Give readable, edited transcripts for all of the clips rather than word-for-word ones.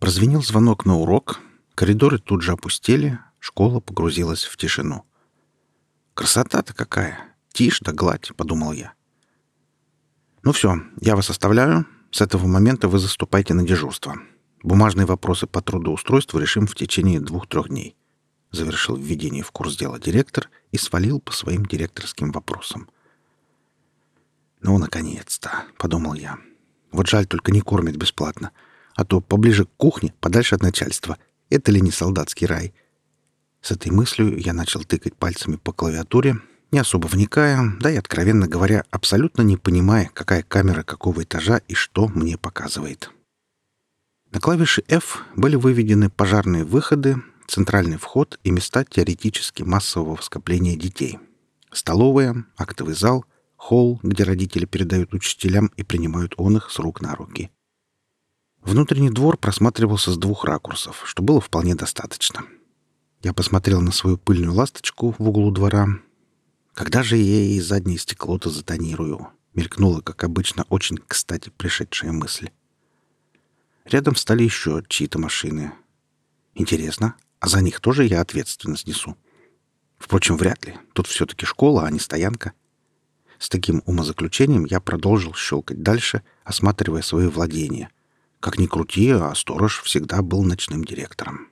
Прозвенел звонок на урок, коридоры тут же опустели, школа погрузилась в тишину. «Красота-то какая! Тишь да гладь!» — подумал я. «Ну все, я вас оставляю. С этого момента вы заступаете на дежурство. Бумажные вопросы по трудоустройству решим в течение 2-3 дней», — завершил введение в курс дела директор и свалил по своим директорским вопросам. «Ну, наконец-то!» — подумал я. «Вот жаль, только не кормят бесплатно. А то поближе к кухне, подальше от начальства. Это ли не солдатский рай?» С этой мыслью я начал тыкать пальцами по клавиатуре, не особо вникая, да и, откровенно говоря, абсолютно не понимая, какая камера какого этажа и что мне показывает. На клавише F были выведены пожарные выходы, центральный вход и места теоретически массового скопления детей. Столовая, актовый зал, холл, где родители передают учителям и принимают он их с рук на руки. Внутренний двор просматривался с 2 ракурсов, что было вполне достаточно. Я посмотрел на свою пыльную ласточку в углу двора. Когда же я ей заднее стекло-то затонирую? Мелькнула, как обычно, очень кстати пришедшая мысль. Рядом стали еще чьи-то машины. Интересно, а за них тоже я ответственность несу? Впрочем, вряд ли. Тут все-таки школа, а не стоянка. С таким умозаключением я продолжил щелкать дальше, осматривая свои владения. Как ни крути, а сторож всегда был ночным директором.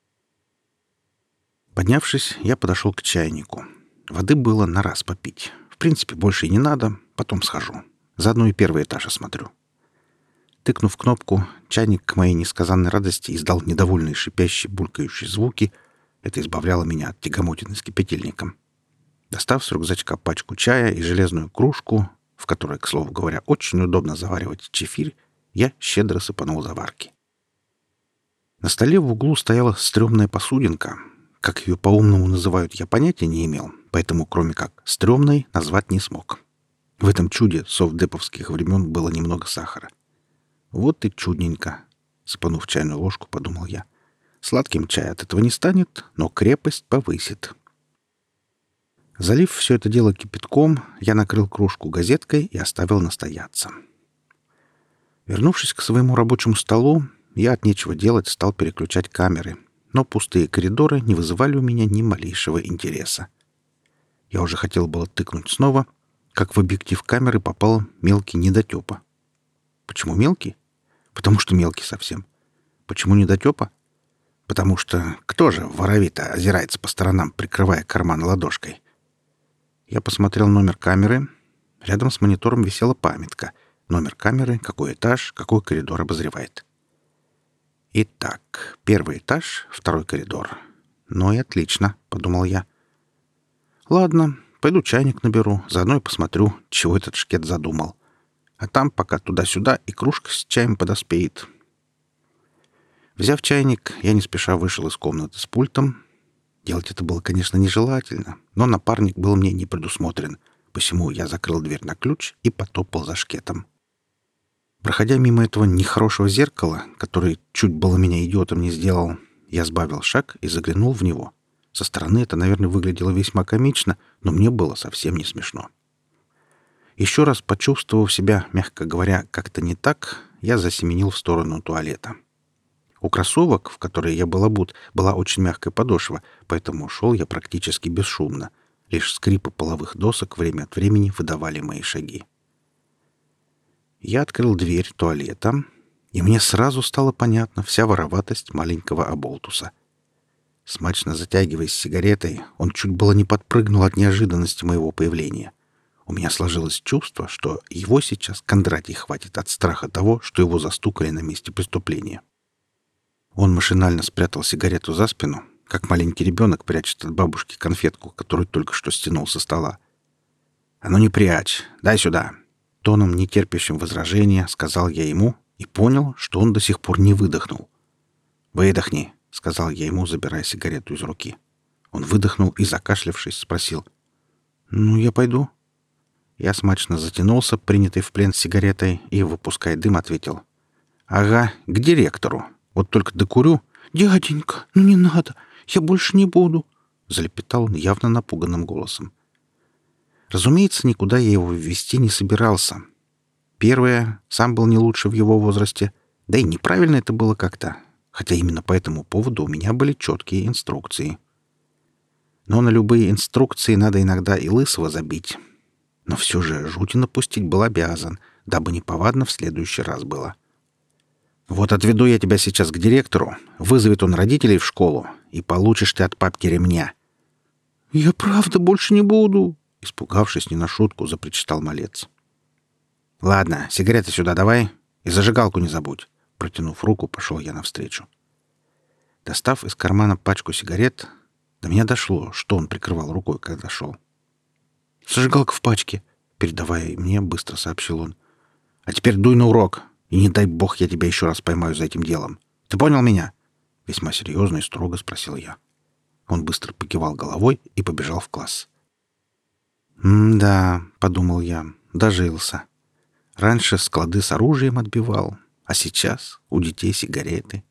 Поднявшись, я подошел к чайнику. Воды было на раз попить. В принципе, больше и не надо, потом схожу. Заодно и первый этаж осмотрю. Тыкнув кнопку, чайник к моей несказанной радости издал недовольные шипящие, булькающие звуки. Это избавляло меня от тягомотины с кипятильником. Достав с рюкзачка пачку чая и железную кружку, в которой, к слову говоря, очень удобно заваривать чефирь, я щедро сыпанул заварки. На столе в углу стояла стрёмная посудинка. Как ее по-умному называют, я понятия не имел, поэтому кроме как стрёмной назвать не смог. В этом чуде совдеповских времен было немного сахара. Вот и чудненько, сыпанув чайную ложку, подумал я. Сладким чай от этого не станет, но крепость повысит. Залив все это дело кипятком, я накрыл кружку газеткой и оставил настояться. Вернувшись к своему рабочему столу, я от нечего делать стал переключать камеры, но пустые коридоры не вызывали у меня ни малейшего интереса. Я уже хотел было тыкнуть снова, как в объектив камеры попал мелкий недотепа. Почему мелкий? Потому что мелкий совсем. Почему недотепа? Потому что кто же воровито озирается по сторонам, прикрывая карман ладошкой? Я посмотрел номер камеры. Рядом с монитором висела памятка. Номер камеры, какой этаж, какой коридор обозревает. Итак, 1 этаж, 2 коридор. Ну и отлично, подумал я. Ладно, пойду чайник наберу, заодно и посмотрю, чего этот шкет задумал. А там пока туда-сюда и кружка с чаем подоспеет. Взяв чайник, я не спеша вышел из комнаты с пультом. Делать это было, конечно, нежелательно, но напарник был мне не предусмотрен, посему я закрыл дверь на ключ и потопал за шкетом. Проходя мимо этого нехорошего зеркала, который чуть было меня идиотом не сделал, я сбавил шаг и заглянул в него. Со стороны это, наверное, выглядело весьма комично, но мне было совсем не смешно. Еще раз почувствовав себя, мягко говоря, как-то не так, я засеменил в сторону туалета. У кроссовок, в которые я был обут, была очень мягкая подошва, поэтому шел я практически бесшумно. Лишь скрипы половых досок время от времени выдавали мои шаги. Я открыл дверь туалета, и мне сразу стало понятна вся вороватость маленького оболтуса. Смачно затягиваясь сигаретой, он чуть было не подпрыгнул от неожиданности моего появления. У меня сложилось чувство, что его сейчас Кондратий хватит от страха того, что его застукали на месте преступления. Он машинально спрятал сигарету за спину, как маленький ребенок прячет от бабушки конфетку, которую только что стянул со стола. «А ну не прячь! Дай сюда!» Тоном, нетерпящим возражения, сказал я ему и понял, что он до сих пор не выдохнул. «Выдохни», — сказал я ему, забирая сигарету из руки. Он выдохнул и, закашлявшись, спросил. «Ну, я пойду». Я смачно затянулся, принятый в плен сигаретой, и, выпуская дым, ответил. «Ага, к директору. Вот только докурю». «Дяденька, ну не надо, я больше не буду», — залепетал он явно напуганным голосом. Разумеется, никуда я его ввести не собирался. Первое, сам был не лучше в его возрасте, да и неправильно это было как-то. хотя именно по этому поводу у меня были четкие инструкции. Но на любые инструкции надо иногда и лысого забить. Но все же жути напустить был обязан, дабы неповадно в следующий раз было. «Вот отведу я тебя сейчас к директору, вызовет он родителей в школу, и получишь ты от папки ремня». «Я правда больше не буду», — испугавшись не на шутку, запричитал малец. «Ладно, сигареты сюда давай и зажигалку не забудь». Протянув руку, пошел я навстречу. Достав из кармана пачку сигарет, до меня дошло, что он прикрывал рукой, когда шел. «Зажигалка в пачке», — передавая мне, быстро сообщил он. «А теперь дуй на урок, и не дай бог я тебя еще раз поймаю за этим делом. Ты понял меня?» Весьма серьезно и строго спросил я. Он быстро покивал головой и побежал в класс. «Да», — подумал я, — «дожился. Раньше склады с оружием отбивал, а сейчас у детей сигареты».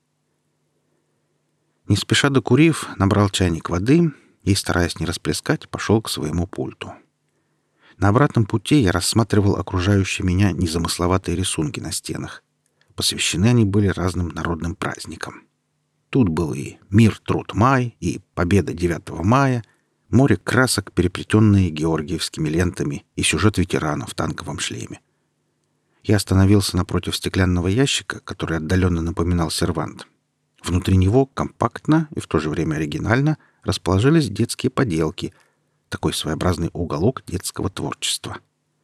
Не спеша докурив, набрал чайник воды и, стараясь не расплескать, пошел к своему пульту. На обратном пути я рассматривал окружающие меня незамысловатые рисунки на стенах. Посвящены они были разным народным праздникам. Тут был и «Мир, труд, май», и «Победа 9 мая», море красок, переплетенные георгиевскими лентами, и сюжет ветерана в танковом шлеме. Я остановился напротив стеклянного ящика, который отдаленно напоминал сервант. Внутри него компактно и в то же время оригинально расположились детские поделки, такой своеобразный уголок детского творчества.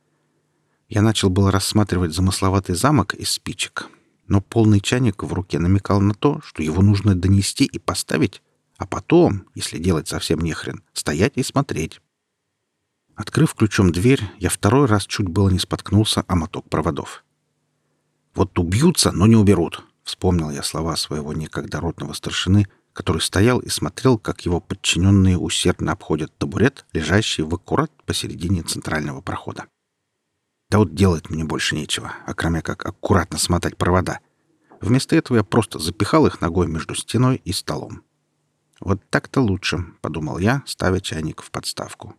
Я начал было рассматривать замысловатый замок из спичек, но полный чайник в руке намекал на то, что его нужно донести и поставить, а потом, если делать совсем нехрен, стоять и смотреть. Открыв ключом дверь, я второй раз чуть было не споткнулся о моток проводов. «Вот убьются, но не уберут», — вспомнил я слова своего некогда ротного старшины, который стоял и смотрел, как его подчиненные усердно обходят табурет, лежащий в аккурат посередине центрального прохода. Да вот делать мне больше нечего, кроме как аккуратно смотать провода. Вместо этого я просто запихал их ногой между стеной и столом. «Вот так-то лучше», — подумал я, ставя чайник в подставку.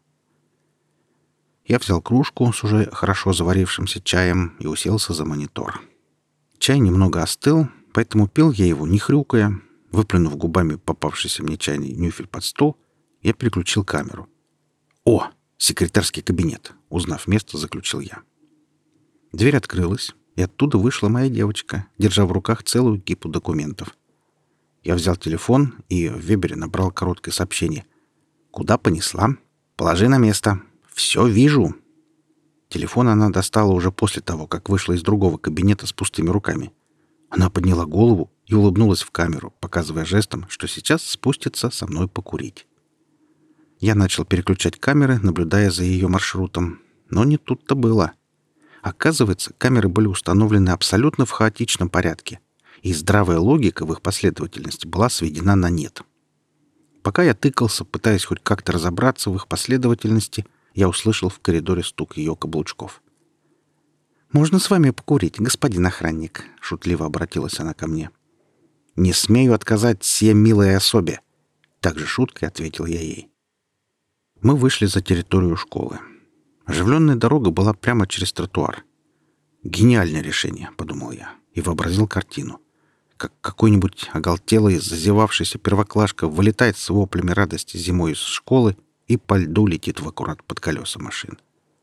Я взял кружку с уже хорошо заварившимся чаем и уселся за монитор. Чай немного остыл, поэтому пил я его не хрюкая. Выплюнув губами попавшийся мне чайный нюфель под стол, я переключил камеру. «О, секретарский кабинет!» — узнав место, заключил я. Дверь открылась, и оттуда вышла моя девочка, держа в руках целую кипу документов. Я взял телефон и в Вебере набрал короткое сообщение. «Куда понесла? Положи на место. Все вижу». Телефон она достала уже после того, как вышла из другого кабинета с пустыми руками. Она подняла голову и улыбнулась в камеру, показывая жестом, что сейчас спустится со мной покурить. Я начал переключать камеры, наблюдая за ее маршрутом. Но не тут-то было. Оказывается, камеры были установлены абсолютно в хаотичном порядке, и здравая логика в их последовательности была сведена на нет. Пока я тыкался, пытаясь хоть как-то разобраться в их последовательности, я услышал в коридоре стук ее каблучков. «Можно с вами покурить, господин охранник?» — шутливо обратилась она ко мне. «Не смею отказать сей милой особе!» Также шуткой ответил я ей. Мы вышли за территорию школы. Оживленная дорога была прямо через тротуар. «Гениальное решение», — подумал я, и вообразил картину. Как какой-нибудь оголтелый, зазевавшийся первоклашка вылетает с воплями радости зимой из школы и по льду летит в аккурат под колеса машин.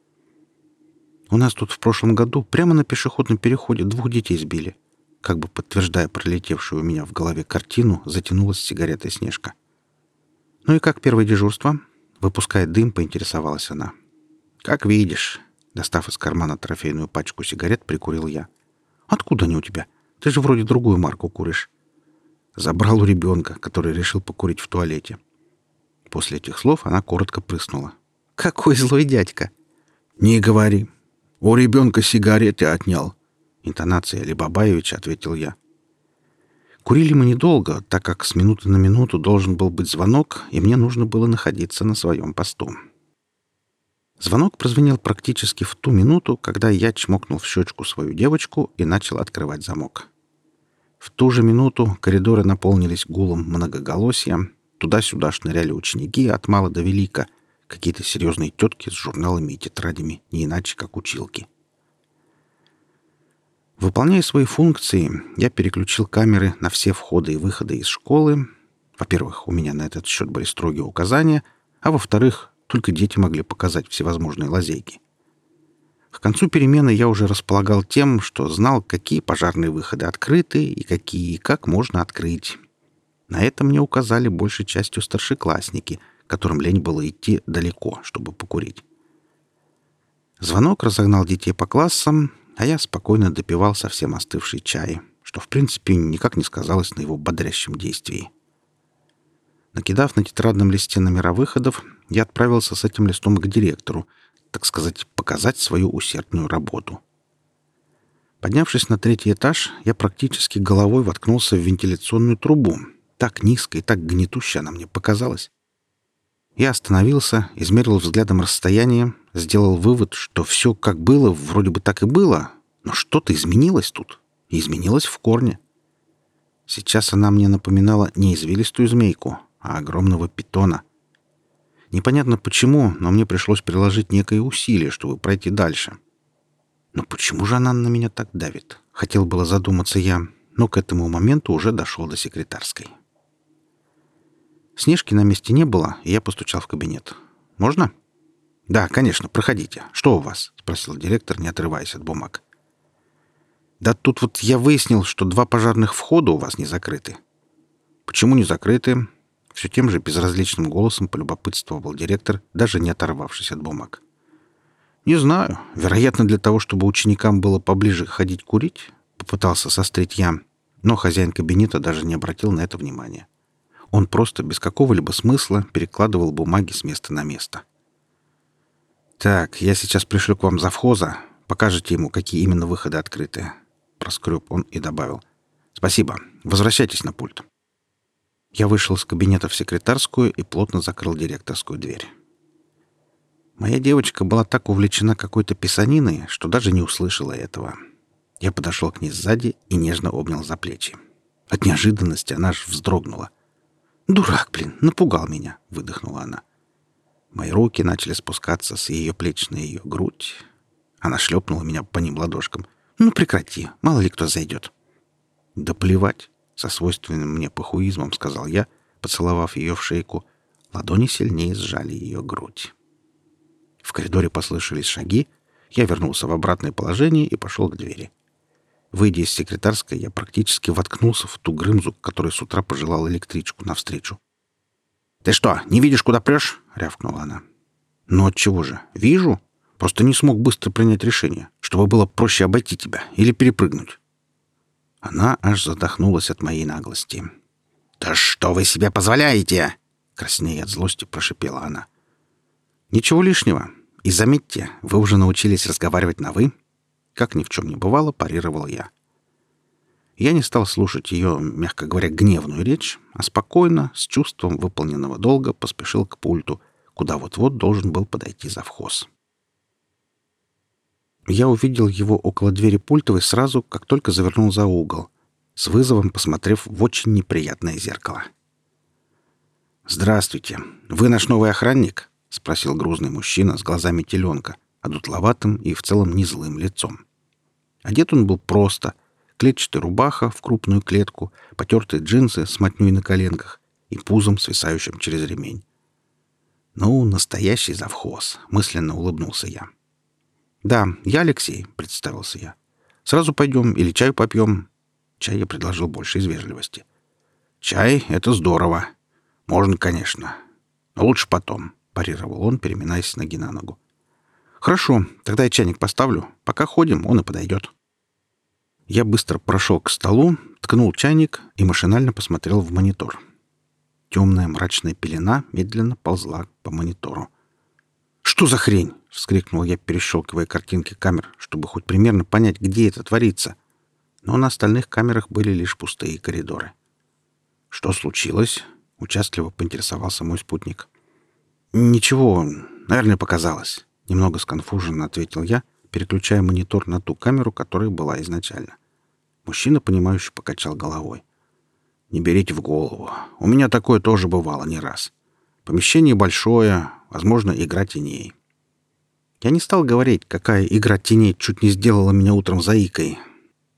«У нас тут в прошлом году прямо на пешеходном переходе 2 детей сбили». Как бы подтверждая пролетевшую у меня в голове картину, затянулась сигаретой Снежка. «Ну и как первое дежурство?» Выпуская дым, поинтересовалась она. «Как видишь», — достав из кармана трофейную пачку сигарет, прикурил я. «Откуда они у тебя? Ты же вроде другую марку куришь». Забрал у ребенка, который решил покурить в туалете. После этих слов она коротко прыснула. «Какой злой дядька!» «Не говори. У ребенка сигареты отнял». Интонация Алибабаевича, ответил я. Курили мы недолго, так как с минуты на минуту должен был быть звонок, и мне нужно было находиться на своем посту. Звонок прозвенел практически в ту минуту, когда я чмокнул в щечку свою девочку и начал открывать замок. В ту же минуту коридоры наполнились гулом многоголосия, туда-сюда шныряли ученики от мала до велика, какие-то серьезные тетки с журналами и тетрадями, не иначе как училки. Выполняя свои функции, я переключил камеры на все входы и выходы из школы. Во-первых, у меня на этот счет были строгие указания, а во-вторых, только дети могли показать всевозможные лазейки. К концу перемены я уже располагал тем, что знал, какие пожарные выходы открыты и какие и как можно открыть. На это мне указали большей частью старшеклассники, которым лень было идти далеко, чтобы покурить. Звонок разогнал детей по классам, а я спокойно допивал совсем остывший чай, что, в принципе, никак не сказалось на его бодрящем действии. Накидав на тетрадном листе номера выходов, я отправился с этим листом к директору, так сказать, показать свою усердную работу. Поднявшись на 3-й этаж, я практически головой воткнулся в вентиляционную трубу. Так низко и так гнетуще она мне показалась. Я остановился, измерил взглядом расстояние, сделал вывод, что все как было, вроде бы так и было, но что-то изменилось тут, и изменилось в корне. Сейчас она мне напоминала не извилистую змейку, а огромного питона. Непонятно почему, но мне пришлось приложить некое усилие, чтобы пройти дальше. Но почему же она на меня так давит? Хотел было задуматься я, но к этому моменту уже дошел до секретарской. Снежки на месте не было, и я постучал в кабинет. «Можно?» «Да, конечно, проходите. Что у вас?» — спросил директор, не отрываясь от бумаг. «Да тут вот я выяснил, что 2 пожарных входа у вас не закрыты». «Почему не закрыты?» Все тем же безразличным голосом полюбопытствовал директор, даже не оторвавшись от бумаг. «Не знаю. Вероятно, для того, чтобы ученикам было поближе ходить курить», — попытался сострить я, но хозяин кабинета даже не обратил на это внимания. Он просто без какого-либо смысла перекладывал бумаги с места на место. «Так, я сейчас пришлю к вам завхоза. Покажете ему, какие именно выходы открыты». Проскреб он и добавил. «Спасибо. Возвращайтесь на пульт». Я вышел из кабинета в секретарскую и плотно закрыл директорскую дверь. Моя девочка была так увлечена какой-то писаниной, что даже не услышала этого. Я подошел к ней сзади и нежно обнял за плечи. От неожиданности она аж вздрогнула. «Дурак, блин, напугал меня», — выдохнула она. Мои руки начали спускаться с ее плеч на ее грудь. Она шлепнула меня по ним ладошкам. «Ну прекрати, мало ли кто зайдет». «Да плевать», — со свойственным мне похуизмом сказал я, поцеловав ее в шейку. Ладони сильнее сжали ее грудь. В коридоре послышались шаги. Я вернулся в обратное положение и пошел к двери. Выйдя из секретарской, я практически воткнулся в ту Грымзу, которая с утра пожелала электричку навстречу. «Ты что, не видишь, куда прешь?» — рявкнула она. «Ну отчего же? Вижу. Просто не смог быстро принять решение, чтобы было проще обойти тебя или перепрыгнуть». Она аж задохнулась от моей наглости. «Да что вы себе позволяете?» — краснея от злости прошипела она. «Ничего лишнего. И заметьте, вы уже научились разговаривать на «вы». Как ни в чем не бывало, парировал я. Я не стал слушать ее, мягко говоря, гневную речь, а спокойно, с чувством выполненного долга, поспешил к пульту, куда вот-вот должен был подойти завхоз. Я увидел его около двери пультовой сразу, как только завернул за угол, с вызовом посмотрев в очень неприятное зеркало. «Здравствуйте. Вы наш новый охранник?» — спросил грузный мужчина с глазами теленка, одутловатым и в целом незлым лицом. Одет он был просто. Клетчатая рубаха в крупную клетку, потертые джинсы с мотней на коленках и пузом, свисающим через ремень. «Ну, настоящий завхоз», — мысленно улыбнулся я. «Да, я Алексей», — представился я. «Сразу пойдем или чаю попьем?» Чай я предложил больше из вежливости. «Чай — это здорово. Можно, конечно. Но лучше потом», — парировал он, переминаясь с ноги на ногу. «Хорошо, тогда я чайник поставлю. Пока ходим, он и подойдет». Я быстро прошел к столу, ткнул чайник и машинально посмотрел в монитор. Темная мрачная пелена медленно ползла по монитору. «Что за хрень?» — вскрикнул я, перещелкивая картинки камер, чтобы хоть примерно понять, где это творится. Но на остальных камерах были лишь пустые коридоры. «Что случилось?» — участливо поинтересовался мой спутник. «Ничего, наверное, показалось». Немного сконфуженно ответил я, переключая монитор на ту камеру, которая была изначально. Мужчина, понимающе покачал головой. «Не берите в голову. У меня такое тоже бывало не раз. Помещение большое, возможно, игра теней». Я не стал говорить, какая игра теней чуть не сделала меня утром заикой.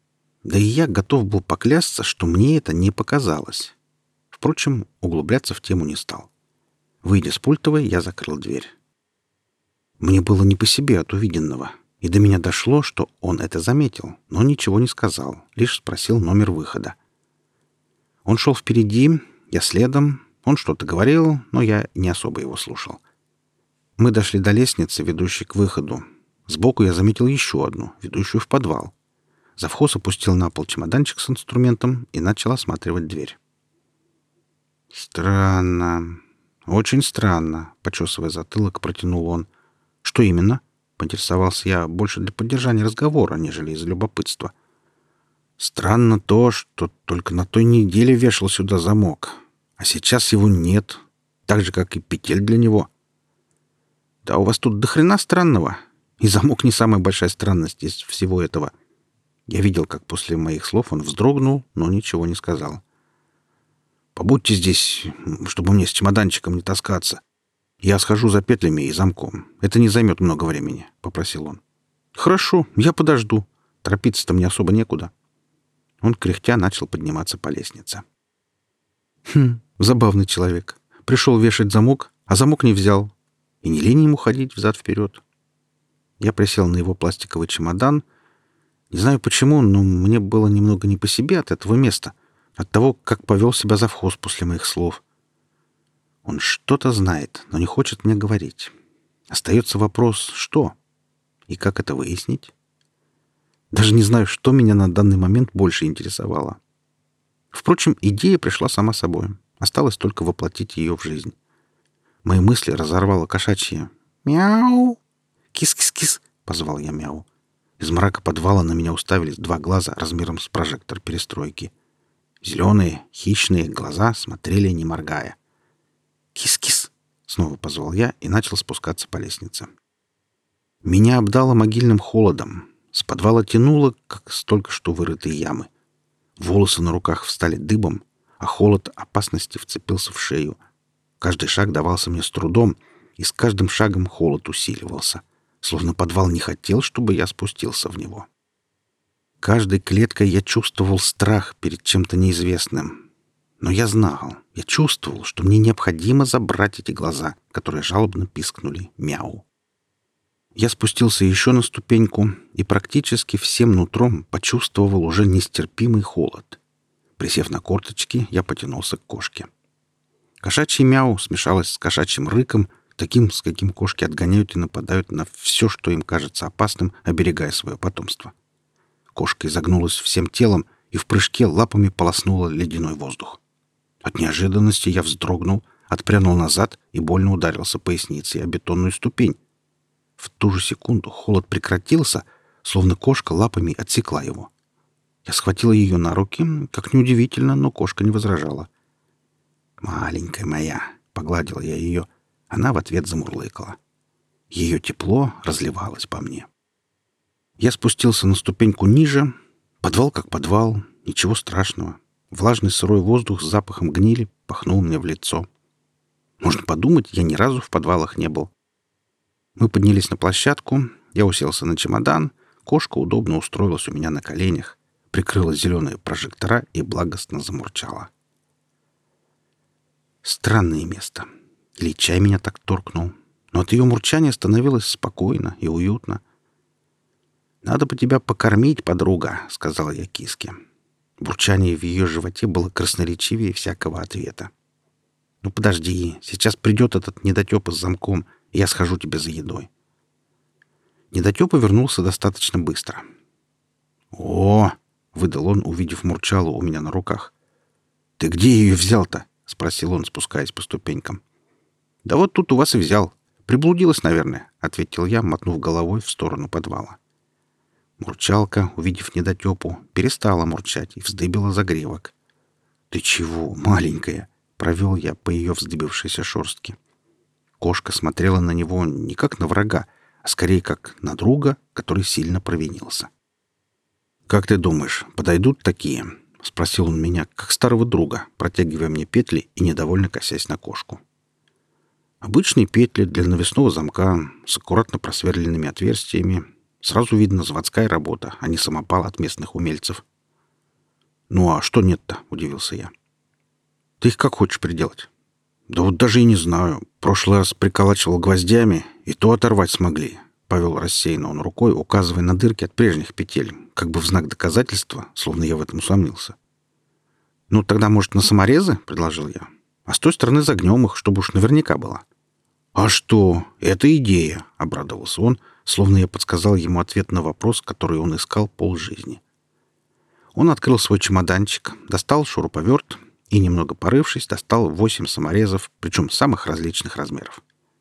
Да и я готов был поклясться, что мне это не показалось. Впрочем, углубляться в тему не стал. Выйдя с пультовой, я закрыл дверь. Мне было не по себе от увиденного, и до меня дошло, что он это заметил, но ничего не сказал, лишь спросил номер выхода. Он шел впереди, я следом, он что-то говорил, но я не особо его слушал. Мы дошли до лестницы, ведущей к выходу. Сбоку я заметил еще одну, ведущую в подвал. Завхоз опустил на пол чемоданчик с инструментом и начал осматривать дверь. «Странно. Очень странно», — почесывая затылок, протянул он. «Что именно?» — поинтересовался я больше для поддержания разговора, нежели из любопытства. «Странно то, что только на той неделе вешал сюда замок, а сейчас его нет, так же, как и петель для него». «Да у вас тут до хрена странного, и замок не самая большая странность из всего этого». Я видел, как после моих слов он вздрогнул, но ничего не сказал. «Побудьте здесь, чтобы мне с чемоданчиком не таскаться. Я схожу за петлями и замком. Это не займет много времени», — попросил он. «Хорошо, я подожду. Торопиться-то мне особо некуда». Он, кряхтя, начал подниматься по лестнице. Забавный человек. Пришел вешать замок, а замок не взял. И не лень ему ходить взад-вперед. Я присел на его пластиковый чемодан. Не знаю почему, но мне было немного не по себе от этого места, от того, как повел себя завхоз после моих слов. Он что-то знает, но не хочет мне говорить. Остается вопрос, что? И как это выяснить? Даже не знаю, что меня на данный момент больше интересовало. Впрочем, идея пришла сама собой. Осталось только воплотить ее в жизнь. Мои мысли разорвало кошачье «Мяу!» «Кис-кис-кис!» — позвал я Мяу. Из мрака подвала на меня уставились два глаза размером с прожектор перестройки. Зеленые, хищные глаза смотрели, не моргая. «Кис-кис!» — снова позвал я и начал спускаться по лестнице. Меня обдало могильным холодом. С подвала тянуло, как с только что вырытой ямы. Волосы на руках встали дыбом, а холод опасности вцепился в шею. Каждый шаг давался мне с трудом, и с каждым шагом холод усиливался, словно подвал не хотел, чтобы я спустился в него. Каждой клеткой я чувствовал страх перед чем-то неизвестным. Но я знал, я чувствовал, что мне необходимо забрать эти глаза, которые жалобно пискнули «мяу». Я спустился еще на ступеньку и практически всем нутром почувствовал уже нестерпимый холод. Присев на корточки, я потянулся к кошке. Кошачье мяу смешалось с кошачьим рыком, таким, с каким кошки отгоняют и нападают на все, что им кажется опасным, оберегая свое потомство. Кошка изогнулась всем телом и в прыжке лапами полоснула ледяной воздух. От неожиданности я вздрогнул, отпрянул назад и больно ударился поясницей о бетонную ступень. В ту же секунду холод прекратился, словно кошка лапами отсекла его. Я схватил ее на руки, как неудивительно, но кошка не возражала. «Маленькая моя!» — погладил я ее. Она в ответ замурлыкала. Ее тепло разливалось по мне. Я спустился на ступеньку ниже. Подвал как подвал, ничего страшного. Влажный сырой воздух с запахом гнили пахнул мне в лицо. Можно подумать, я ни разу в подвалах не был. Мы поднялись на площадку, я уселся на чемодан, кошка удобно устроилась у меня на коленях, прикрыла зеленые прожектора и благостно замурчала. Странное место. Или чай меня так торкнул. Но от ее мурчания становилось спокойно и уютно. «Надо бы тебя покормить, подруга», — сказала я киске. Бурчание в ее животе было красноречивее всякого ответа. «Ну подожди, сейчас придет этот недотепа с замком, и я схожу тебе за едой». Недотепа вернулся достаточно быстро. «О!» — выдал он, увидев мурчалу у меня на руках. «Ты где ее взял-то?» — спросил он, спускаясь по ступенькам. «Да вот тут у вас и взял. Приблудилась, наверное», — ответил я, мотнув головой в сторону подвала. Мурчалка, увидев недотепу, перестала мурчать и вздыбила загривок. «Ты чего, маленькая?» — провел я по ее вздыбившейся шерстке. Кошка смотрела на него не как на врага, а скорее как на друга, который сильно провинился. «Как ты думаешь, подойдут такие?» — спросил он меня, как старого друга, протягивая мне петли и недовольно косясь на кошку. Обычные петли для навесного замка с аккуратно просверленными отверстиями. Сразу видно заводская работа, а не самопал от местных умельцев. «Ну а что нет-то?» — удивился я. «Ты их как хочешь приделать?» «Да вот даже и не знаю. Прошлый раз приколачивал гвоздями, и то оторвать смогли». Повел рассеянно он рукой, указывая на дырки от прежних петель, как бы в знак доказательства, словно я в этом усомнился. «Ну, тогда, может, на саморезы?» — предложил я. «А с той стороны загнем их, чтобы уж наверняка было». «А что? Это идея!» — обрадовался он, словно я подсказал ему ответ на вопрос, который он искал полжизни. Он открыл свой чемоданчик, достал шуруповерт и, немного порывшись, достал 8 саморезов, причем самых различных размеров.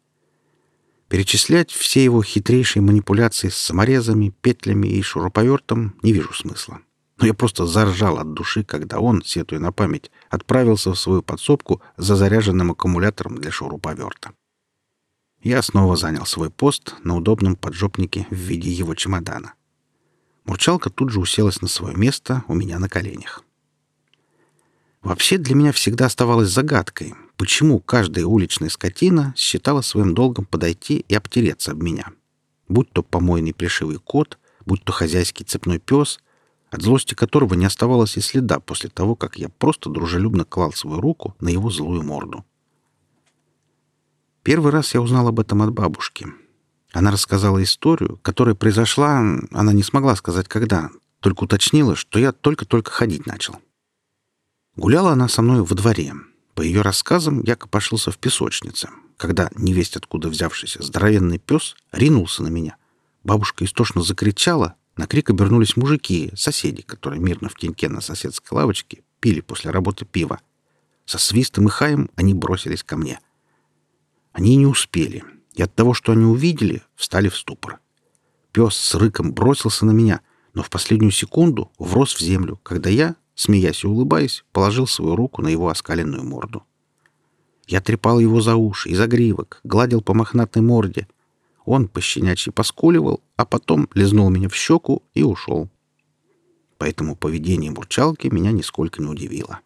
Перечислять все его хитрейшие манипуляции с саморезами, петлями и шуруповертом не вижу смысла. Но я просто заржал от души, когда он, сетуя на память, отправился в свою подсобку за заряженным аккумулятором для шуруповерта. Я снова занял свой пост на удобном поджопнике в виде его чемодана. Мурчалка тут же уселась на свое место у меня на коленях. Вообще для меня всегда оставалось загадкой, почему каждая уличная скотина считала своим долгом подойти и обтереться об меня. Будь то помойный плешивый кот, будь то хозяйский цепной пес, от злости которого не оставалось и следа после того, как я просто дружелюбно клал свою руку на его злую морду. Первый раз я узнал об этом от бабушки. Она рассказала историю, которая произошла, она не смогла сказать когда, только уточнила, что я только-только ходить начал. Гуляла она со мной во дворе. По ее рассказам, я копошился в песочнице, когда, невесть откуда взявшийся здоровенный пес, ринулся на меня. Бабушка истошно закричала, на крик обернулись мужики, соседи, которые мирно в теньке на соседской лавочке пили после работы пиво. Со свистом и хаем они бросились ко мне. Они не успели, и от того, что они увидели, встали в ступор. Пес с рыком бросился на меня, но в последнюю секунду врос в землю, когда я, смеясь и улыбаясь, положил свою руку на его оскаленную морду. Я трепал его за уши и за гривок, гладил по мохнатой морде. Он пощенячьи поскуливал, а потом лизнул меня в щеку и ушел. Поэтому поведение Мурчалки меня нисколько не удивило.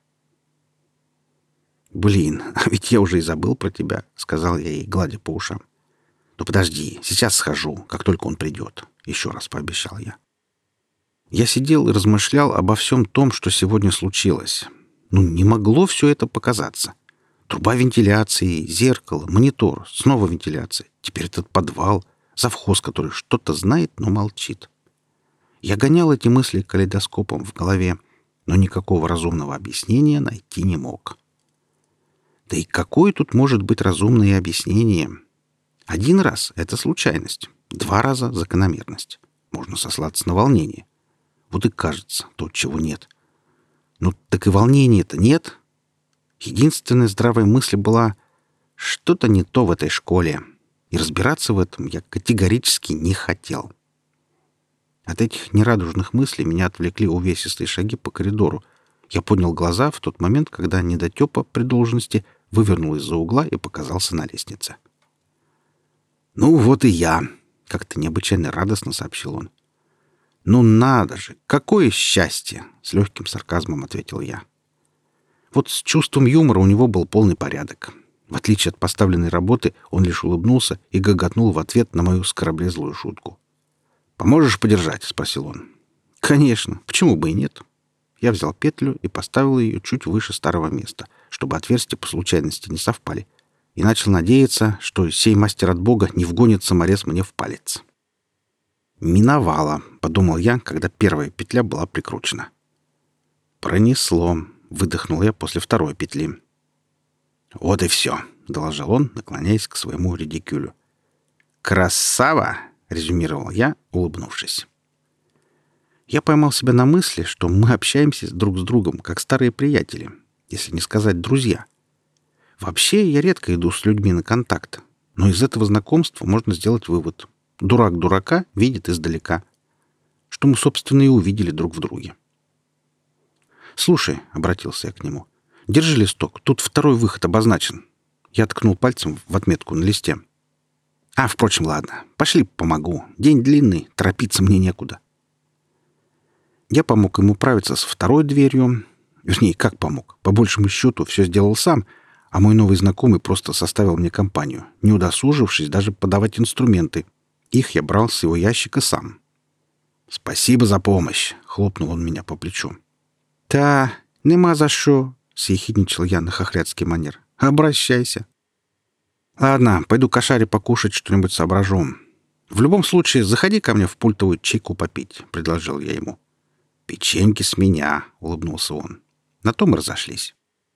«Блин, а ведь я уже и забыл про тебя», — сказал я ей, гладя по ушам. «Ну подожди, сейчас схожу, как только он придет», — еще раз пообещал я. Я сидел и размышлял обо всем том, что сегодня случилось. Ну, не могло все это показаться. Труба вентиляции, зеркало, монитор, снова вентиляция. Теперь этот подвал, завхоз, который что-то знает, но молчит. Я гонял эти мысли калейдоскопом в голове, но никакого разумного объяснения найти не мог. Да и какое тут может быть разумное объяснение? Один раз — это случайность, 2 раза — закономерность. Можно сослаться на волнение. Вот и кажется то, чего нет. Ну, так и волнения-то нет. Единственная здравая мысль была: что-то не то в этой школе. И разбираться в этом я категорически не хотел. От этих нерадужных мыслей меня отвлекли увесистые шаги по коридору. Я поднял глаза в тот момент, когда недотепа при должности вывернул из-за угла и показался на лестнице. «Ну, вот и я», — как-то необычайно радостно сообщил он. «Ну надо же! Какое счастье!» — с легким сарказмом ответил я. Вот с чувством юмора у него был полный порядок. В отличие от поставленной работы, он лишь улыбнулся и гоготнул в ответ на мою скороблезлую шутку. «Поможешь подержать?» — спросил он. «Конечно. Почему бы и нет?» Я взял петлю и поставил ее чуть выше старого места, чтобы отверстия по случайности не совпали, и начал надеяться, что сей мастер от Бога не вгонит саморез мне в палец. «Миновало», — подумал я, когда первая петля была прикручена. «Пронесло», — выдохнул я после второй петли. «Вот и все», — доложил он, наклоняясь к своему редикюлю. «Красава!» — резюмировал я, улыбнувшись. Я поймал себя на мысли, что мы общаемся друг с другом, как старые приятели, если не сказать друзья. Вообще, я редко иду с людьми на контакт, но из этого знакомства можно сделать вывод. Дурак дурака видит издалека. Что мы, собственно, и увидели друг в друге. «Слушай», — обратился я к нему, — «держи листок, тут второй выход обозначен». Я ткнул пальцем в отметку на листе. Впрочем, ладно, пошли помогу. День длинный, торопиться мне некуда». Я помог ему управиться с второй дверью. Вернее, как помог? По большему счету, все сделал сам, а мой новый знакомый просто составил мне компанию, не удосужившись даже подавать инструменты. Их я брал с его ящика сам. «Спасибо за помощь», — хлопнул он меня по плечу. «Та, нема за що», — съехидничал я на хохрядский манер. «Обращайся». «Ладно, пойду кошаре покушать, что-нибудь соображу. В любом случае, заходи ко мне в пультовую чайку попить», — предложил я ему. «Печеньки с меня», — улыбнулся он. На том мы разошлись.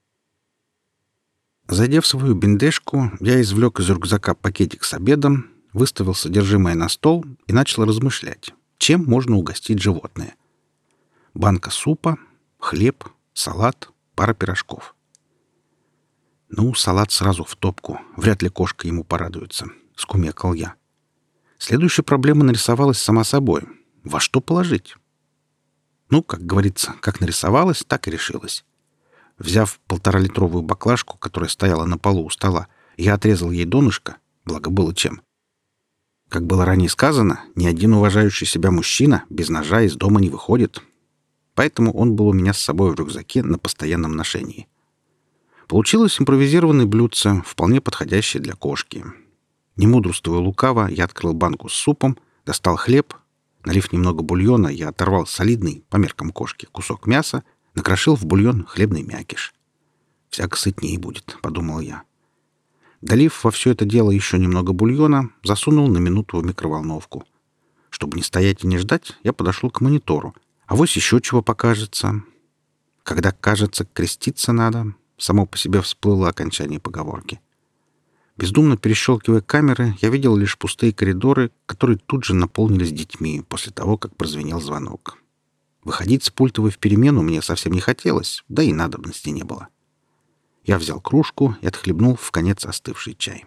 Зайдя в свою биндешку, я извлек из рюкзака пакетик с обедом, выставил содержимое на стол и начал размышлять, чем можно угостить животное. Банка супа, хлеб, салат, пара пирожков. Ну, салат сразу в топку. Вряд ли кошка ему порадуется, — скумекал я. Следующая проблема нарисовалась сама собой. Во что положить? Ну, как говорится, как нарисовалась, так и решилась. Взяв 1,5-литровую баклажку, которая стояла на полу у стола, я отрезал ей донышко, благо было чем. Как было ранее сказано, ни один уважающий себя мужчина без ножа из дома не выходит. Поэтому он был у меня с собой в рюкзаке на постоянном ношении. Получилось импровизированное блюдце, вполне подходящее для кошки. Не мудрствуя лукаво, я открыл банку с супом, достал хлеб. Налив немного бульона, я оторвал солидный, по меркам кошки, кусок мяса, накрошил в бульон хлебный мякиш. «Всяко сытнее будет», — подумал я. Долив во все это дело еще немного бульона, засунул на минуту в микроволновку. Чтобы не стоять и не ждать, я подошел к монитору. Авось еще чего покажется. Когда кажется, креститься надо, само по себе всплыло окончание поговорки. Бездумно перещелкивая камеры, я видел лишь пустые коридоры, которые тут же наполнились детьми после того, как прозвенел звонок. Выходить с пультовой в перемену мне совсем не хотелось, да и надобности не было. Я взял кружку и отхлебнул вконец остывший чай.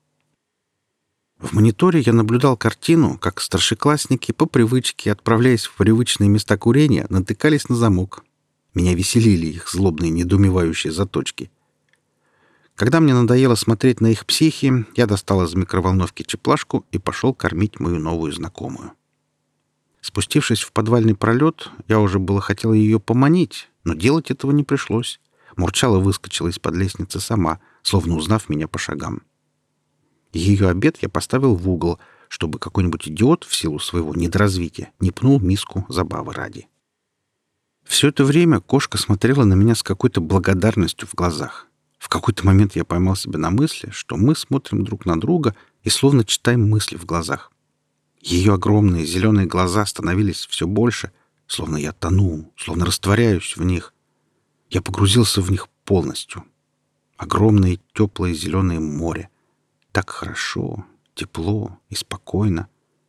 В мониторе я наблюдал картину, как старшеклассники по привычке, отправляясь в привычные места курения, натыкались на замок. Меня веселили их злобные недоумевающие заточки. Когда мне надоело смотреть на их психи, я достал из микроволновки чеплашку и пошел кормить мою новую знакомую. Спустившись в подвальный пролет, я уже было хотел ее поманить, но делать этого не пришлось. Мурчала выскочила из-под лестницы сама, словно узнав меня по шагам. Ее обед я поставил в угол, чтобы какой-нибудь идиот в силу своего недоразвития не пнул миску забавы ради. Все это время кошка смотрела на меня с какой-то благодарностью в глазах. В какой-то момент я поймал себя на мысли, что мы смотрим друг на друга и словно читаем мысли в глазах. Ее огромные зеленые глаза становились все больше, словно я тону, словно растворяюсь в них. Я погрузился в них полностью. Огромное теплое зеленое море. Так хорошо, тепло и спокойно.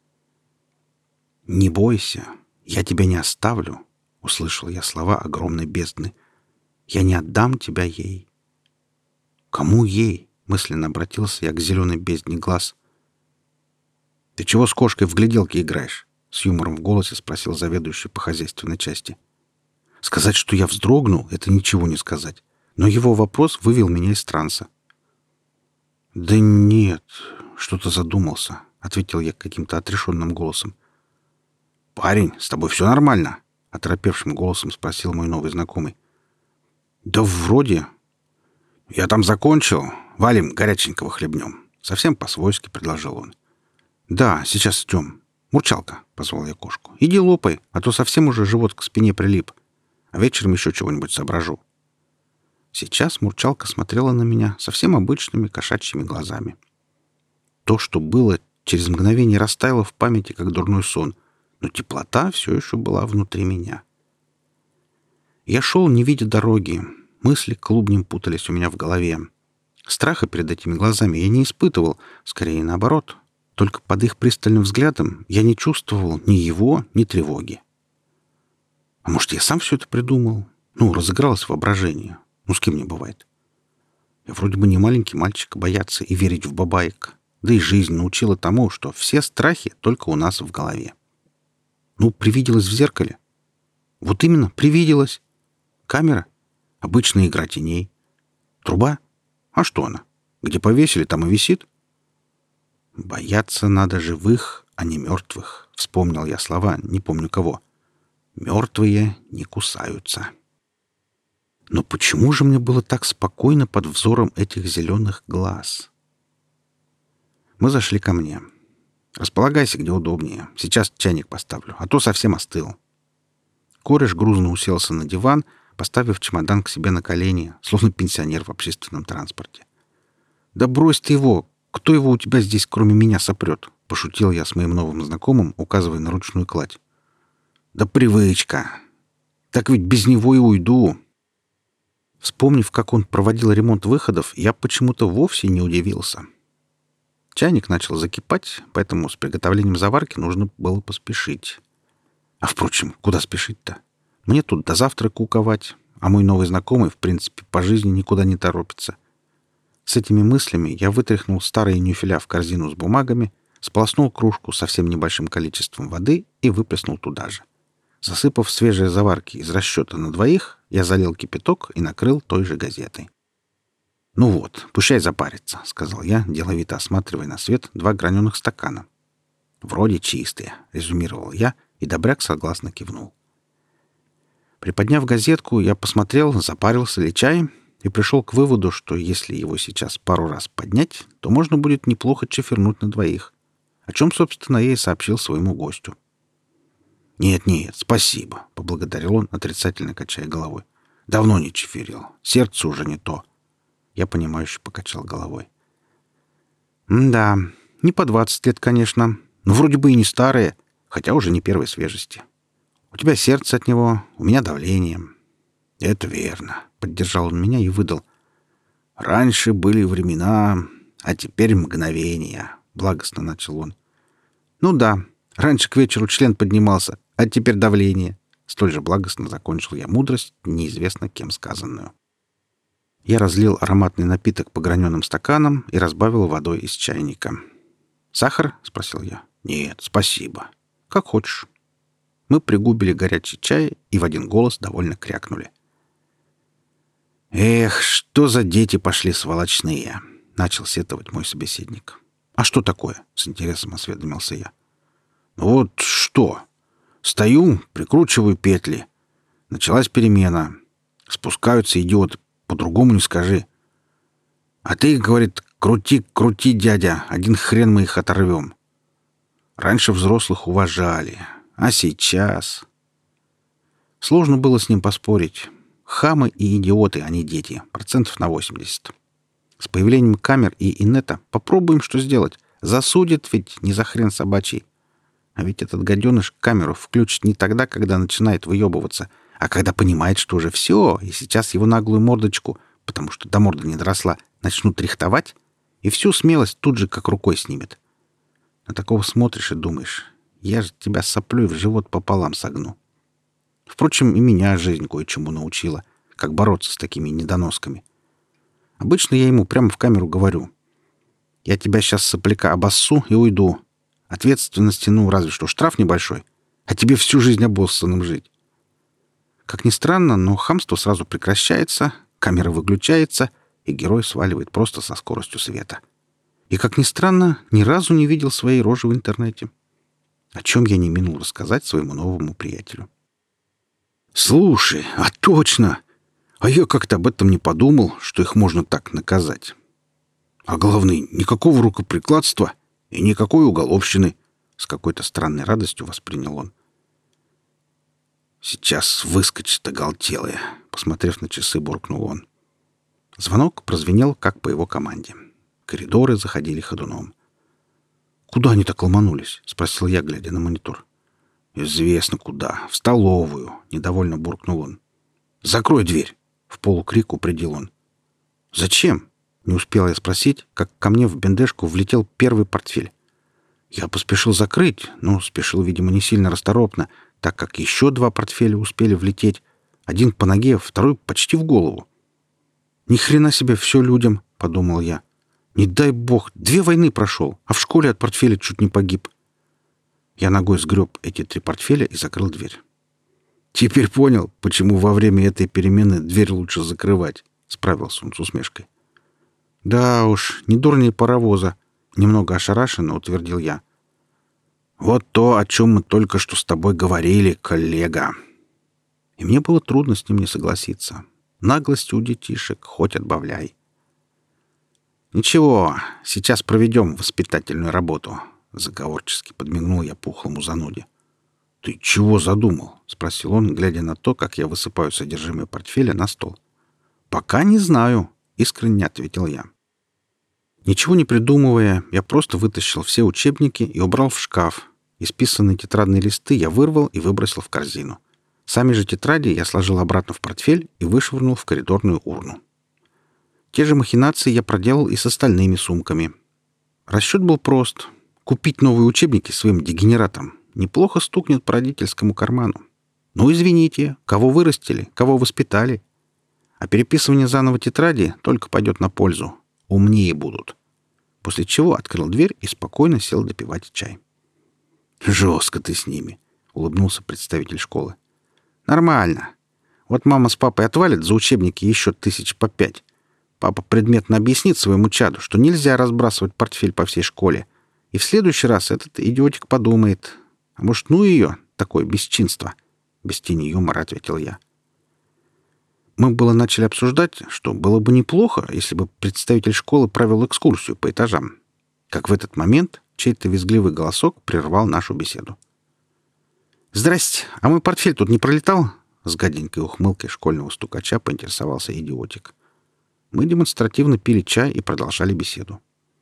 «Не бойся, я тебя не оставлю», — услышал я слова огромной бездны. «Я не отдам тебя ей». «Кому ей?» — мысленно обратился я к зеленой бездне глаз. «Ты чего с кошкой в гляделки играешь?» — с юмором в голосе спросил заведующий по хозяйственной части. Сказать, что я вздрогнул, это ничего не сказать. Но его вопрос вывел меня из транса. «Да нет, что-то задумался», — ответил я каким-то отрешенным голосом. «Парень, с тобой все нормально?» — оторопевшим голосом спросил мой новый знакомый. «Да вроде. Я там закончил. Валим, горяченького хлебнем». Совсем по-свойски предложил он. «Да, сейчас идем. Мурчалка», — позвал я кошку. «Иди лопай, а то совсем уже живот к спине прилип. А вечером еще чего-нибудь соображу». Сейчас Мурчалка смотрела на меня совсем обычными кошачьими глазами. То, что было, через мгновение растаяло в памяти, как дурной сон, но теплота все еще была внутри меня. Я шел, не видя дороги. Мысли клубнем путались у меня в голове. Страха перед этими глазами я не испытывал, скорее наоборот. Только под их пристальным взглядом я не чувствовал ни его, ни тревоги. А может, я сам все это придумал? Ну, разыгралось воображение. Ну, с кем не бывает. Я вроде бы не маленький мальчик, бояться и верить в бабаек. Да и жизнь научила тому, что все страхи только у нас в голове. Ну, привиделось в зеркале. Вот именно, привиделось. Камера? Обычная игра теней. Труба? А что она? Где повесили, там и висит. Бояться надо живых, а не мертвых. Вспомнил я слова, не помню кого. Мертвые не кусаются. Но почему же мне было так спокойно под взором этих зеленых глаз? Мы зашли ко мне. Располагайся где удобнее. Сейчас чайник поставлю, а то совсем остыл. Кореш грузно уселся на диван, поставив чемодан к себе на колени, словно пенсионер в общественном транспорте. «Да брось ты его! Кто его у тебя здесь, кроме меня, сопрет?» — пошутил я с моим новым знакомым, указывая на ручную кладь. «Да привычка! Так ведь без него и уйду!» Вспомнив, как он проводил ремонт выходов, я почему-то вовсе не удивился. Чайник начал закипать, поэтому с приготовлением заварки нужно было поспешить. А, впрочем, куда спешить-то? Мне тут до завтра куковать, а мой новый знакомый, в принципе, по жизни никуда не торопится. С этими мыслями я вытряхнул старые нюфеля в корзину с бумагами, сполоснул кружку совсем небольшим количеством воды и выплеснул туда же. Засыпав свежие заварки из расчета на двоих, я залил кипяток и накрыл той же газетой. «Ну вот, пущай запарится», — сказал я, деловито осматривая на свет 2 граненых стакана. «Вроде чистые», — резюмировал я, и добряк согласно кивнул. Приподняв газетку, я посмотрел, запарился ли чай, и пришел к выводу, что если его сейчас пару раз поднять, то можно будет неплохо чефернуть на двоих, о чем, собственно, я и сообщил своему гостю. «Нет, спасибо», — поблагодарил он, отрицательно качая головой. «Давно не чеферил. Сердце уже не то». Я понимающе покачал головой. «Да, не по 20 лет, конечно, но вроде бы и не старые, хотя уже не первой свежести. У тебя сердце от него, у меня давление». «Это верно», — поддержал он меня и выдал. «Раньше были времена, а теперь мгновения», — благостно начал он. «Ну да, раньше к вечеру член поднимался, а теперь давление». Столь же благостно закончил я мудрость, неизвестно кем сказанную. Я разлил ароматный напиток по граненым стаканам и разбавил водой из чайника. «Сахар?» — спросил я. «Нет, спасибо. Как хочешь». Мы пригубили горячий чай и в один голос довольно крякнули. «Эх, что за дети пошли сволочные!» — начал сетовать мой собеседник. «А что такое?» — с интересом осведомился я. «Ну вот что? Стою, прикручиваю петли. Началась перемена. Спускаются идиоты, по-другому не скажи. А ты, говорит, крути, крути, дядя, один хрен мы их оторвем. Раньше взрослых уважали, а сейчас...» Сложно было с ним поспорить. Хамы и идиоты, а не дети, 80%. С появлением камер и инета попробуем что сделать. Засудят ведь не за хрен собачий. А ведь этот гаденыш камеру включит не тогда, когда начинает выебываться, а когда понимает, что уже все, и сейчас его наглую мордочку, потому что до морды не доросла, начнут рихтовать, и всю смелость тут же как рукой снимет. На такого смотришь и думаешь, я же тебя соплей в живот пополам согну. Впрочем, и меня жизнь кое-чему научила, как бороться с такими недоносками. Обычно я ему прямо в камеру говорю: «Я тебя сейчас, сопляка, обоссу и уйду. Ответственности, ну, разве что штраф небольшой, а тебе всю жизнь обоссанным жить». Как ни странно, но хамство сразу прекращается, камера выключается, и герой сваливает просто со скоростью света. И, как ни странно, ни разу не видел своей рожи в интернете. О чем я не минул рассказать своему новому приятелю. «Слушай, а точно! А я как-то об этом не подумал, что их можно так наказать. А главное, никакого рукоприкладства и никакой уголовщины», — с какой-то странной радостью воспринял он. «Сейчас выскочит оголтелые», — посмотрев на часы, буркнул он. Звонок прозвенел, как по его команде. Коридоры заходили ходуном. «Куда они так ломанулись?» — спросил я, глядя на монитор. «Известно куда. В столовую», — недовольно буркнул он. «Закрой дверь!» — в полукрик упредил он. «Зачем?» — не успел я спросить, как ко мне в бендежку влетел первый портфель. Я поспешил закрыть, но спешил, видимо, не сильно расторопно, так как еще 2 портфеля успели влететь. Один по ноге, второй почти в голову. «Ни хрена себе, все людям!» — подумал я. «Не дай бог, 2 войны прошел, а в школе от портфеля чуть не погиб». Я ногой сгреб эти 3 портфеля и закрыл дверь. «Теперь понял, почему во время этой перемены дверь лучше закрывать», — справился он с усмешкой. «Да уж, не дурнее паровоза», — немного ошарашенно утвердил я. «Вот то, о чем мы только что с тобой говорили, коллега». И мне было трудно с ним не согласиться. Наглости у детишек хоть отбавляй. «Ничего, сейчас проведем воспитательную работу», — заговорчески подмигнул я пухлому зануде. «Ты чего задумал?» — спросил он, глядя на то, как я высыпаю содержимое портфеля на стол. «Пока не знаю», — искренне ответил я. Ничего не придумывая, я просто вытащил все учебники и убрал в шкаф. Исписанные тетрадные листы я вырвал и выбросил в корзину. Сами же тетради я сложил обратно в портфель и вышвырнул в коридорную урну. Те же махинации я проделал и с остальными сумками. Расчет был прост. Купить новые учебники своим дегенератам неплохо стукнет по родительскому карману. Ну, извините, кого вырастили, кого воспитали. А переписывание заново тетради только пойдет на пользу. Умнее будут. После чего открыл дверь и спокойно сел допивать чай. «Жестко ты с ними», — улыбнулся представитель школы. «Нормально. Вот мама с папой отвалят за учебники еще 5 по 5. Папа предметно объяснит своему чаду, что нельзя разбрасывать портфель по всей школе. И в следующий раз этот идиотик подумает. А может, ну ее, такое бесчинство?» Без тени юмора ответил я. Мы было начали обсуждать, что было бы неплохо, если бы представитель школы провел экскурсию по этажам. Как в этот момент чей-то визгливый голосок прервал нашу беседу. «Здрасте, а мой портфель тут не пролетал?» С гаденькой ухмылкой школьного стукача поинтересовался идиотик. Мы демонстративно пили чай и продолжали беседу.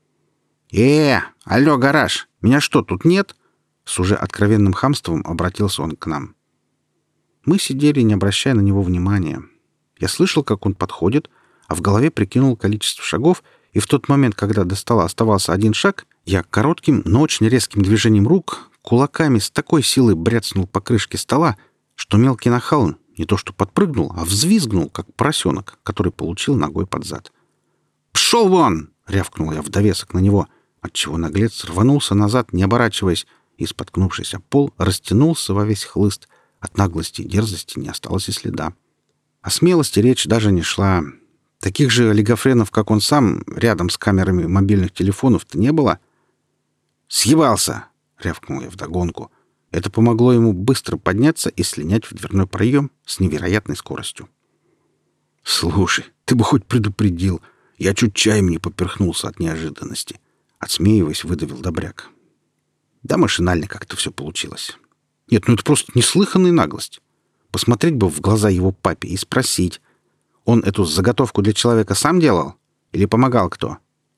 Алло, гараж, меня что, тут нет?» С уже откровенным хамством обратился он к нам. Мы сидели, не обращая на него внимания. Я слышал, как он подходит, а в голове прикинул количество шагов, и в тот момент, когда до стола оставался 1 шаг, я коротким, но очень резким движением рук кулаками с такой силой бряцнул по крышке стола, что мелкий нахал не то что подпрыгнул, а взвизгнул, как поросенок, который получил ногой под зад. «Пшел вон!» — рявкнул я в довесок на него, отчего наглец рванулся назад, не оборачиваясь, и, споткнувшись о пол, растянулся во весь хлыст. От наглости и дерзости не осталось и следа. О смелости речь даже не шла. Таких же олигофренов, как он сам, рядом с камерами мобильных телефонов-то не было. «Съебался!» — рявкнул я вдогонку. Это помогло ему быстро подняться и слинять в дверной проем с невероятной скоростью. «Слушай, ты бы хоть предупредил. Я чуть чаем не поперхнулся от неожиданности». Отсмеиваясь, выдавил добряк. Да машинально как-то все получилось. Нет, ну это просто неслыханная наглость. Посмотреть бы в глаза его папе и спросить, он эту заготовку для человека сам делал или помогал кто?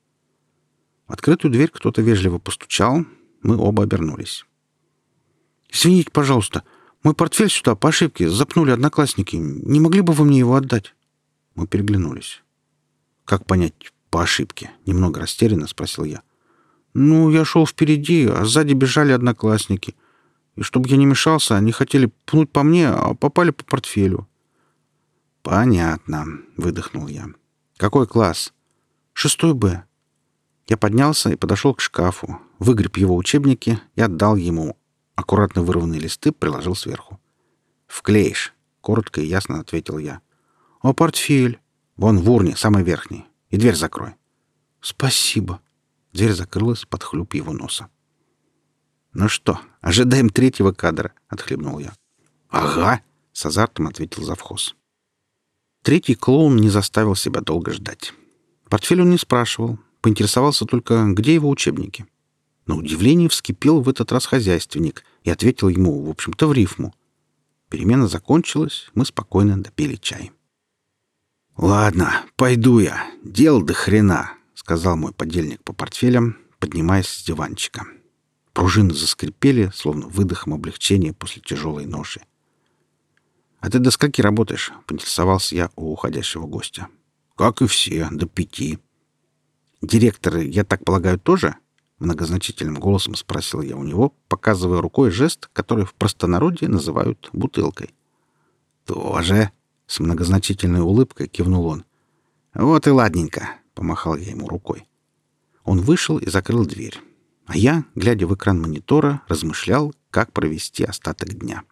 В открытую дверь кто-то вежливо постучал, мы оба обернулись. «Извините, пожалуйста, мой портфель сюда по ошибке запнули одноклассники. Не могли бы вы мне его отдать?» Мы переглянулись. «Как понять по ошибке?» — немного растерянно спросил я. «Ну, я шел впереди, а сзади бежали одноклассники. И чтобы я не мешался, они хотели пнуть по мне, а попали по портфелю». «Понятно», — выдохнул я. «Какой класс?» 6 Б». Я поднялся и подошел к шкафу, выгреб его учебники и отдал ему. Аккуратно вырванные листы приложил сверху. «Вклеишь», — коротко и ясно ответил я. «А портфель?» «Вон в урне, самый верхний. И дверь закрой». «Спасибо». Дверь закрылась под хлюп его носа. «Ну что, ожидаем 3-го кадра», — отхлебнул я. «Ага», — с азартом ответил завхоз. 3-й клоун не заставил себя долго ждать. Портфель он не спрашивал, поинтересовался только, где его учебники. На удивление вскипел в этот раз хозяйственник и ответил ему, в общем-то, в рифму. Перемена закончилась, мы спокойно допили чай. «Ладно, пойду я. Дел до хрена», — сказал мой подельник по портфелям, поднимаясь с диванчика. Пружины заскрипели, словно выдохом облегчения после тяжелой ноши. «А ты до скольки работаешь?» — поинтересовался я у уходящего гостя. «Как и все, до 5». «Директоры, я так полагаю, тоже?» — многозначительным голосом спросил я у него, показывая рукой жест, который в простонародье называют бутылкой. «Тоже?» — с многозначительной улыбкой кивнул он. «Вот и ладненько», — помахал я ему рукой. Он вышел и закрыл дверь. А я, глядя в экран монитора, размышлял, как провести остаток дня.